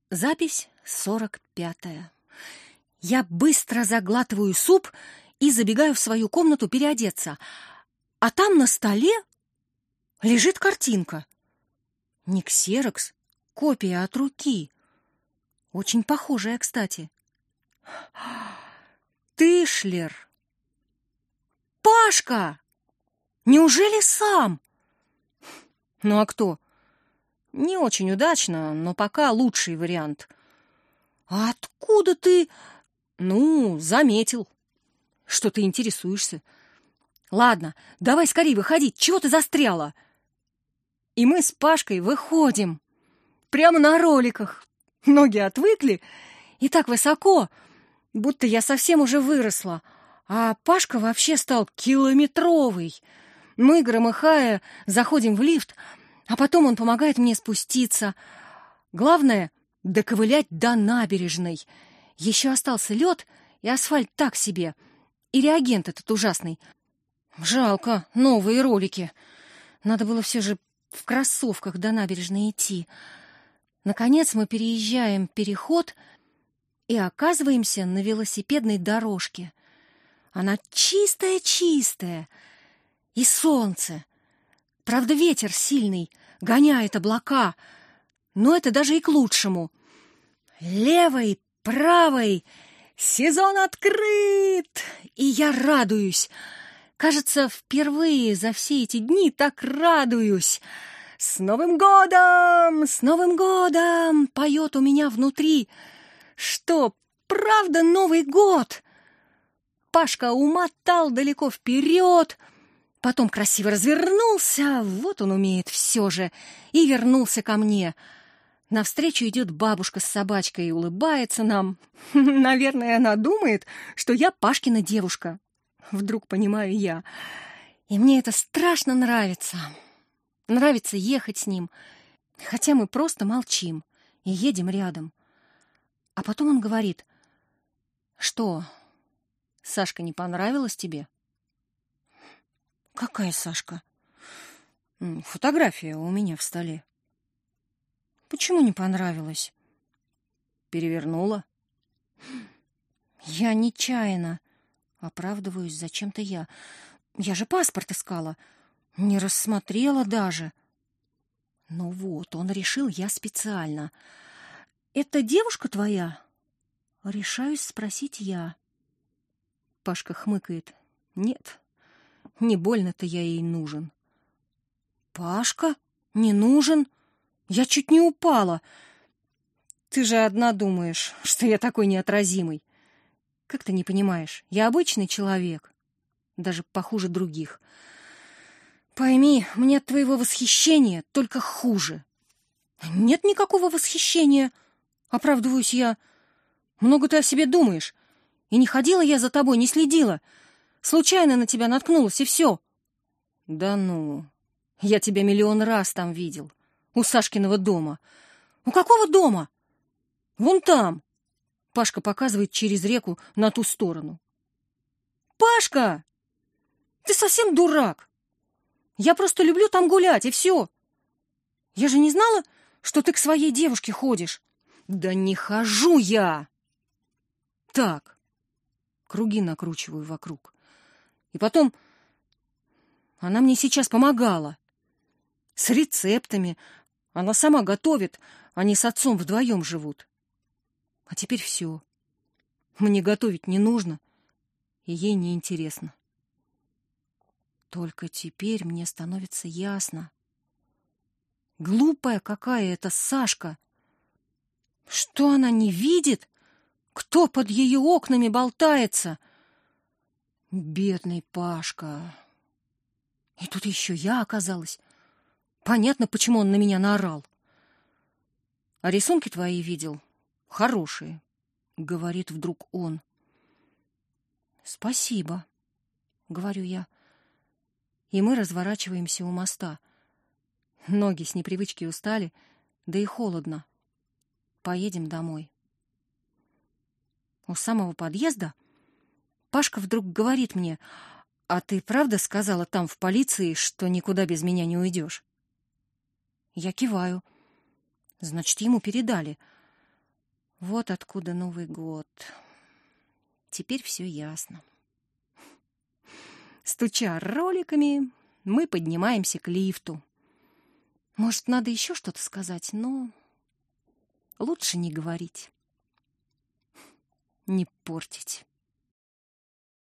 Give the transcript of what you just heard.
Запись 45-я. Я быстро заглатываю суп и забегаю в свою комнату переодеться. А там на столе лежит картинка. Не ксерокс, копия от руки. Очень похожая, кстати. Тышлер. Пашка! Неужели сам? Ну а кто? Не очень удачно, но пока лучший вариант. А откуда ты... Ну, заметил, что ты интересуешься. Ладно, давай скорее выходить, чего ты застряла? И мы с Пашкой выходим. Прямо на роликах. Ноги отвыкли, и так высоко, будто я совсем уже выросла. А Пашка вообще стал километровый. Мы, громыхая, заходим в лифт, а потом он помогает мне спуститься. Главное — доковылять до набережной. Еще остался лед, и асфальт так себе. И реагент этот ужасный. Жалко, новые ролики. Надо было все же в кроссовках до набережной идти. Наконец мы переезжаем переход и оказываемся на велосипедной дорожке. Она чистая-чистая. И солнце. Правда, ветер сильный, гоняет облака. Но это даже и к лучшему. Левой, правой, сезон открыт! И я радуюсь. Кажется, впервые за все эти дни так радуюсь. «С Новым годом! С Новым годом!» поет у меня внутри. Что, правда Новый год? Пашка умотал далеко вперед, потом красиво развернулся, вот он умеет все же, и вернулся ко мне. Навстречу идет бабушка с собачкой и улыбается нам. Наверное, она думает, что я Пашкина девушка. Вдруг понимаю я. И мне это страшно нравится. Нравится ехать с ним, хотя мы просто молчим и едем рядом. А потом он говорит: «Что, Сашка не понравилась тебе?» «Какая Сашка?» «Фотография у меня в столе». «Почему не понравилась?» «Перевернула». «Я нечаянно». Оправдываюсь зачем-то я. «Я же паспорт искала. Не рассмотрела даже». Ну вот, он решил, я специально. «Это девушка твоя?» Решаюсь спросить я. Пашка хмыкает. «Нет, не больно-то я ей нужен». «Пашка? Не нужен? Я чуть не упала. Ты же одна думаешь, что я такой неотразимый. Как ты не понимаешь, я обычный человек, даже похуже других. Пойми, мне от твоего восхищения только хуже». «Нет никакого восхищения», — оправдываюсь я. «Много ты о себе думаешь. И не ходила я за тобой, не следила. Случайно на тебя наткнулась, и все». «Да ну, я тебя миллион раз там видел. У Сашкиного дома». «У какого дома?» «Вон там». Пашка показывает через реку на ту сторону. «Пашка! Ты совсем дурак! Я просто люблю там гулять, и все. Я же не знала, что ты к своей девушке ходишь». «Да не хожу я!» «Так, круги накручиваю вокруг. И потом, она мне сейчас помогала. С рецептами. Она сама готовит, они с отцом вдвоем живут. А теперь все. Мне готовить не нужно, и ей не интересно. Только теперь мне становится ясно. Глупая какая эта Сашка! Что она не видит? Кто под ее окнами болтается? Бедный Пашка. И тут еще я оказалась. Понятно, почему он на меня наорал. «А рисунки твои видел? Хорошие», — говорит вдруг он. «Спасибо», — говорю я. И мы разворачиваемся у моста. Ноги с непривычки устали, да и холодно. Поедем домой. У самого подъезда Пашка вдруг говорит мне: «А ты правда сказала там в полиции, что никуда без меня не уйдешь?» Я киваю. Значит, ему передали. Вот откуда Новый год. Теперь все ясно. Стуча роликами, мы поднимаемся к лифту. Может, надо еще что-то сказать, но лучше не говорить, не портить.